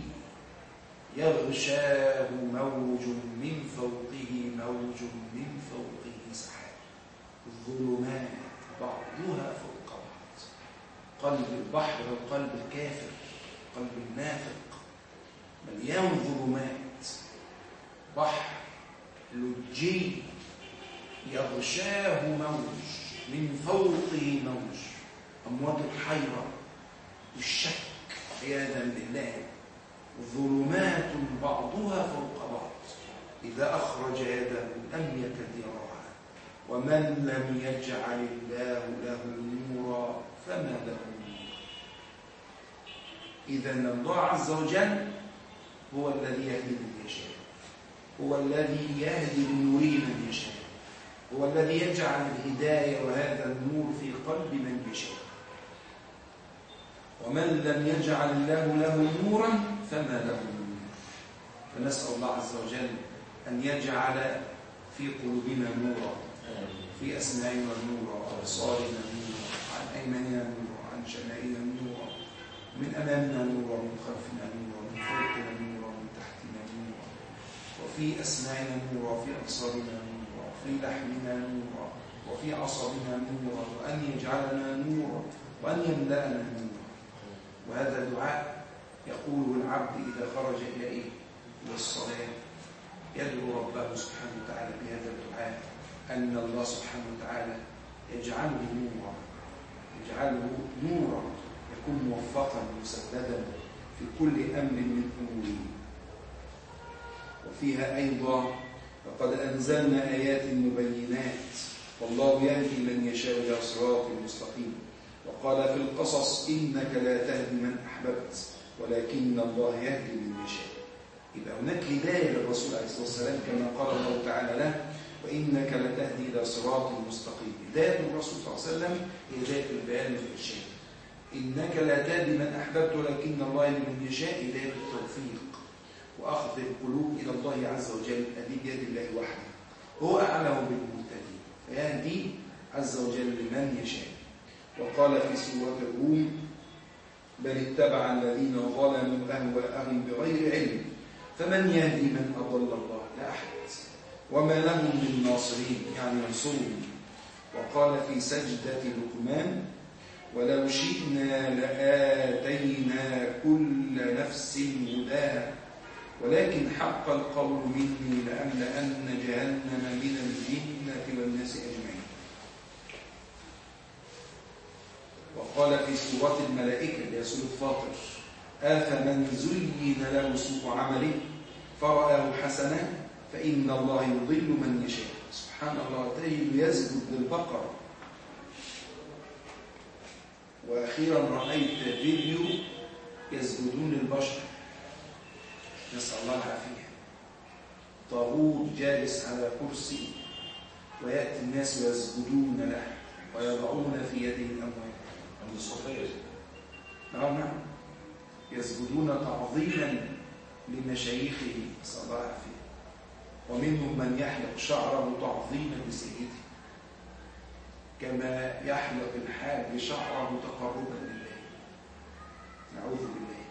يغشاه موج من فوقه موج من فوقه سحاب. الظلمات بعضها فوق بعض. قلب البحر وقلب الكافر، قلب النافق مليان ظلمات. بحر لجي يغشاه موج من فوقه موج، أمواج الحيرة والشك عياذا بالله. ظلمات بعضها فوق بعض إذا أخرج يده لم يكد يراها. ومن لم يجعل الله له نورا فما له نور. إذا الله عز وجل هو الذي يهدي من يشاء، هو الذي يهدي بنوره من يشاء، هو الذي يجعل الهداية وهذا النور في قلب من يشاء. ومن لم يجعل الله له نورا فما له نور. فنسأل الله عز وجل أن يجعل في قلوبنا نورا، في أسماعنا نورا، وأبصارنا نورا، عن أيماننا نورا، عن شمائلنا نورا، من أمامنا نورا، من خلفنا نورا، من فوقنا نورا، من تحتنا نورا، وفي أسماعنا نورا، وفي أبصارنا نورا، وفي لحمنا نورا، وفي عصبنا نورا، وأن يجعلنا نورا، وأن يملأنا نورا. وهذا دعاء يقوله العبد إذا خرج إلى إيه؟ إلى الصلاة، يدعو ربه سبحانه وتعالى بهذا الدعاء أن الله سبحانه وتعالى يجعله نورا، يجعله نورا يكون موفقا مسددا في كل أمر من أموره. وفيها أيضا لقد أنزلنا آيات مبينات والله يهدي من يشاء إلى صراط مستقيم. وقال في القصص إنك لا تهدي من أحببت ولكن الله يهدي من يشاء. يبقى هناك هداية للرسول عليه الصلاة والسلام كما قال الله تعالى له وإنك لتهدي إلى صراط مستقيم. هداية الرسول صلى الله عليه وسلم هي هداية البيان والإرشاد. إنك لا تهدي من أحببت ولكن الله يهدي من يشاء، هداية التوفيق وأخذ القلوب إلى الله عز وجل الذي بيد الله وحده، هو أعلم بالمهتدين فيهدي عز وجل لمن يشاء. وقال في سورة الروم بل اتبع الذين ظلموا أهواءهم بغير علم فمن يهدي من أضل الله لا أحد وما لهم من ناصرين يعني ينصرون. وقال في سجدة لقمان ولو شئنا لآتينا كل نفس هداها ولكن حق القول مني لأملأن جهنم من الجنة والناس أجمعين. وقال في سورة الملائكة اللي هي سورة فاطر أفمن زين له سوء عمله فرآه حسنا فإن الله يضل من يشاء. سبحان الله، تجد يسجد للبقرة. وأخيرا رأيت فيديو يسجدون للبشر، نسأل الله العافية. طاغوت جالس على كرسي ويأتي الناس ويسجدون له ويضعون في يده الأموال. عند الصوفية نعم نعم، يسجدون تعظيما لمشايخه نسأل الله العافية. ومنهم من يحلق شعره تعظيما لسيده كما يحلق الحاج شعره تقربا لله، نعوذ بالله.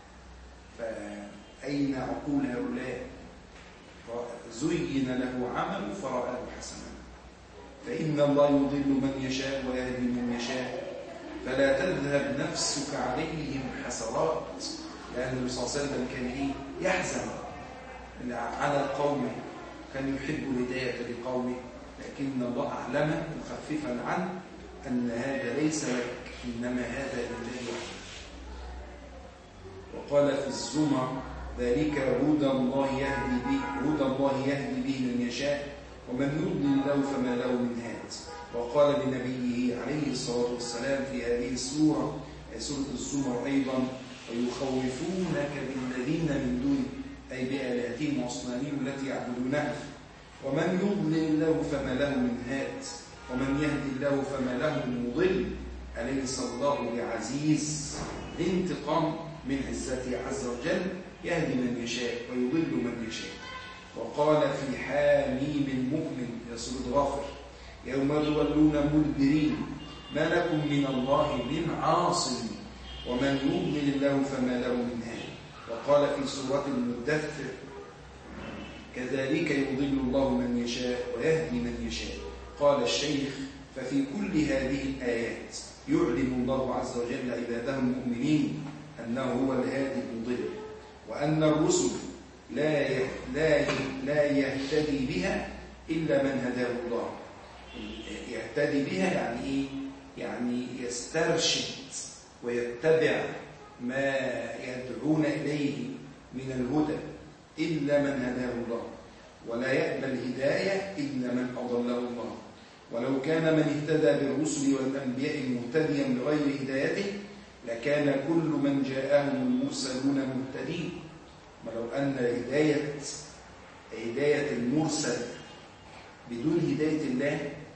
فأين عقول هؤلاء؟ زين له عمل فرآه حسنا. فإن الله يضل من يشاء ويهدي من يشاء فلا تذهب نفسك عليهم حسرات. لأن النبي صلى الله عليه وسلم كان إيه؟ يحزن على قومه، كان يحب الهداية لقومه، لكن الله أعلم مخففا عنه أن هذا ليس لك إنما هذا لله وحده. وقال في الزمر ذلك هدى الله يهدي به هدى الله يهدي به من يشاء ومن يضلل له فما له من هاد. وقال لنبيه عليه الصلاة والسلام في هذه السورة سورة الزمر أيضا ويخوفونك بالذين من دون أي بآلهتهم وأصنامهم التي يعبدونها ومن يضلل له فما له من هاد ومن يهدي الله فما له من مضل أليس الله بعزيز لانتقام من عزته عز وجل يهدي من يشاء ويضل من يشاء. وقال في حاميم المؤمن يا سورة غافر يوم تولون مدبرين ما لكم من الله من عاصم ومن يضلل الله فما له من هاد. وقال في سورة المدثر كذلك يضل الله من يشاء ويهدي من يشاء. قال الشيخ ففي كل هذه الآيات يعلم الله عز وجل عباده المؤمنين أنه هو الهادي المضل، وأن الرسل لا لا لا يهتدي بها إلا من هداه الله. يهتدي بها يعني إيه؟ يعني يسترشد ويتبع ما يدعون إليه من الهدى إلا من هداه الله، ولا يقبل الهداية إلا من أضله الله. ولو كان من اهتدى بالرسل والأنبياء مهتديا بغير هدايته لكان كل من جاءهم المرسلون مهتدين. ولو أن هداية هداية المرسل بدون هداية الله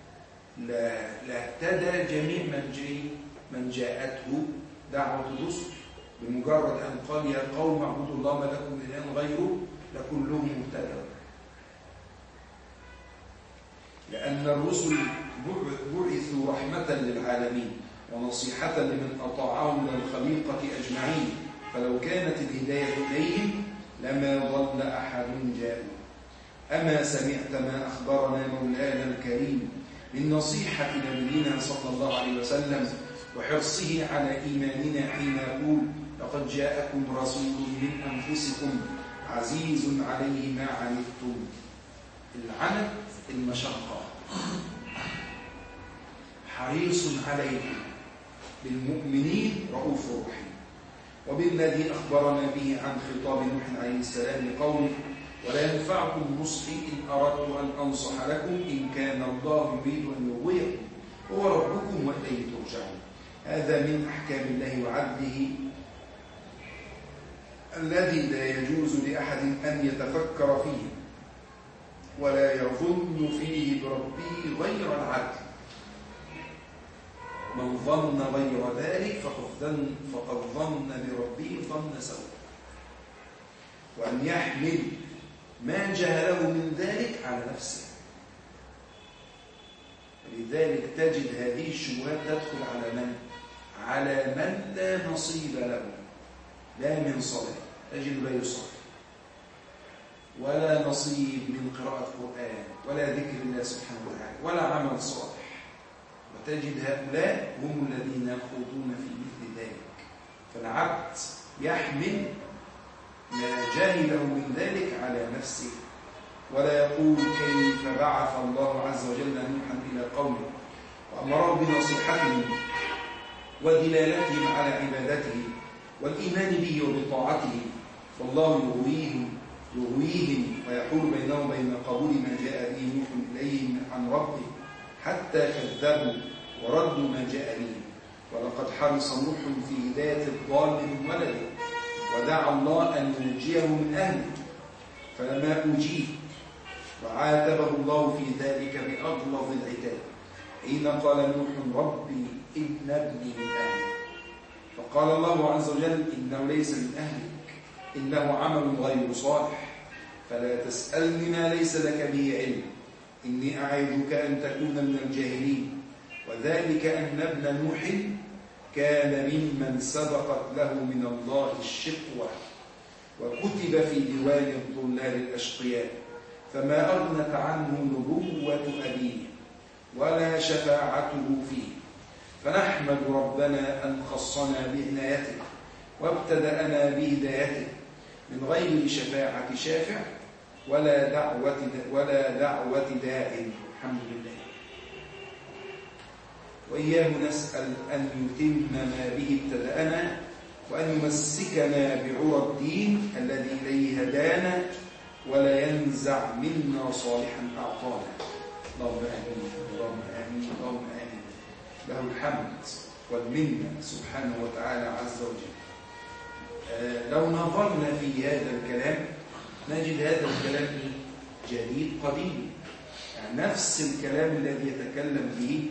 لاهتدى جميع من جاء من جاءته دعوة الرسل. بمجرد أن قال يا قوم اعبدوا الله ما لكم من إله غيره لكلهم مهتدون، لأن الرسل بعثوا رحمة للعالمين ونصيحة لمن أطاعهم من الخليقة أجمعين، فلو كانت الهداية إليهم لما ضل أحد جاءوا. أما سمعت ما أخبرنا مولانا الكريم من نصيحة نبينا صلى الله عليه وسلم وحرصه على إيماننا حين يقول لقد جاءكم رسول من أنفسكم عزيز عليه ما عنتم. العنت المشقة، حريص عليكم بالمؤمنين رؤوف رحيم. وبالذي أخبرنا به عن خطاب نوح عليه السلام لقومه ولا ينفعكم نصحي إن أردت أن أنصح لكم إن كان الله يريد أن يغويكم هو ربكم وإليه ترجعون. هذا من أحكام الله وعدله الذي لا يجوز لأحد أن يتفكر فيه ولا يظن فيه بربه غير العدل. من ظن غير ذلك فقد فقد ظن بربه ظن سوء، وأن يحمل ما جهله من ذلك على نفسه. لذلك تجد هذه الشبهات تدخل على من؟ على من لا نصيب له، لا من صلاة تجد لا يصلي ولا نصيب من قراءة قرآن ولا ذكر الله سبحانه وتعالى ولا عمل صالح، وتجد هؤلاء هم الذين يخوضون في مثل ذلك. فالعبد يحمل ما جهله من ذلك على نفسه ولا يقول كيف بعث الله عز وجل نوحا إلى قومه وأمره بنصيحتهم ودلالتهم على عبادته والإيمان به وبطاعته، والله يغويهم يغويهم ويحول بينهم وبين قبول ما جاء به نوح إليهم عن ربه حتى كذبوا وردوا ما جاء به. ولقد حرص نوح في هداية الضال من ولده ودعا الله أن ينجيه من أهله فلما أجيب وعاتبه الله في ذلك بأغلظ العتاب حين قال نوح ربي إن ابني من أهلي، فقال الله عز وجل إنه ليس من أهلك إنه عمل غير صالح فلا تسألني ما ليس لك به علم إني أعيذك أن تكون من الجاهلين. وذلك أن ابن نوح كان ممن سبقت له من الله الشقوة وكتب في ديوان الضلال الأشقياء، فما أغنت عنه نبوة أبيه ولا شفاعته فيه. فنحمد ربنا أن خصنا بعنايته وابتدأنا بهدايته من غير شفاعة شافع ولا دعوة ولا دعوة داع. الحمد لله. وإياه نسأل أن يتم ما به ابتدأنا وأن يمسكنا بعرى الدين الذي إليه هدانا ولا ينزع منا صالحا أعطانا. اللهم آمين اللهم آمين اللهم آمين. له الحمد والمنة سبحانه وتعالى عز وجل. آه لو نظرنا في هذا الكلام نجد هذا الكلام جديد قديم، يعني نفس الكلام الذي يتكلم به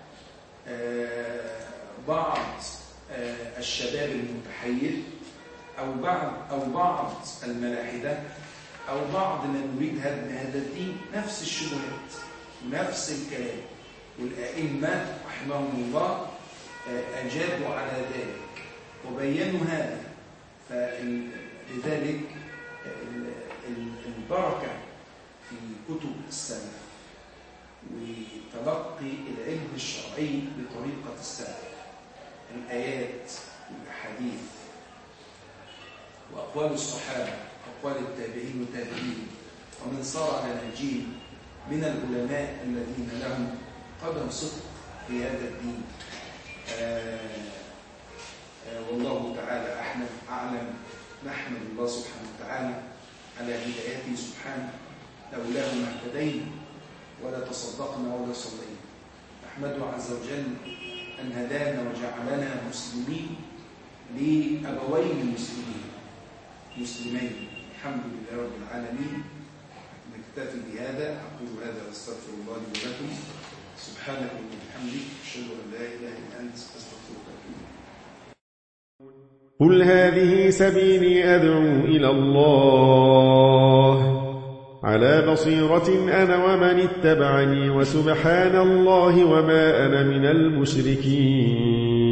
آه بعض آه الشباب المتحير أو بعض أو بعض الملاحدة أو بعض من يريد هدم هذا الدين، نفس الشبهات ونفس الكلام والأئمة رحمهم الله أجابوا على ذلك وبينوا هذا. فلذلك البركة في كتب السلف وتلقي العلم الشرعي بطريقة السلف، الآيات والأحاديث وأقوال الصحابة وأقوال التابعين والتابعين ومن صار على نهجهم من العلماء الذين لهم قدم صدق في هذا الدين. آه آه والله تعالى أحمد أعلم. نحمد الله سبحانه وتعالى على هدايته سبحانه، لولاه ما اهتدينا ولا تصدقنا ولا صلينا. نحمده عز وجل أن هدانا وجعلنا مسلمين لأبوين مسلمين مسلمين الحمد لله رب العالمين. نكتفي بهذا. أقول هذا واستغفر الله لي ولكم. سبحانك اللهم وبحمدك أشهد أن لا إله إلا أنت أستغفرك وأتوب إليك. قل هذه سبيلي أدعو إلى الله على بصيرة أنا ومن اتبعني وسبحان الله وما أنا من المشركين.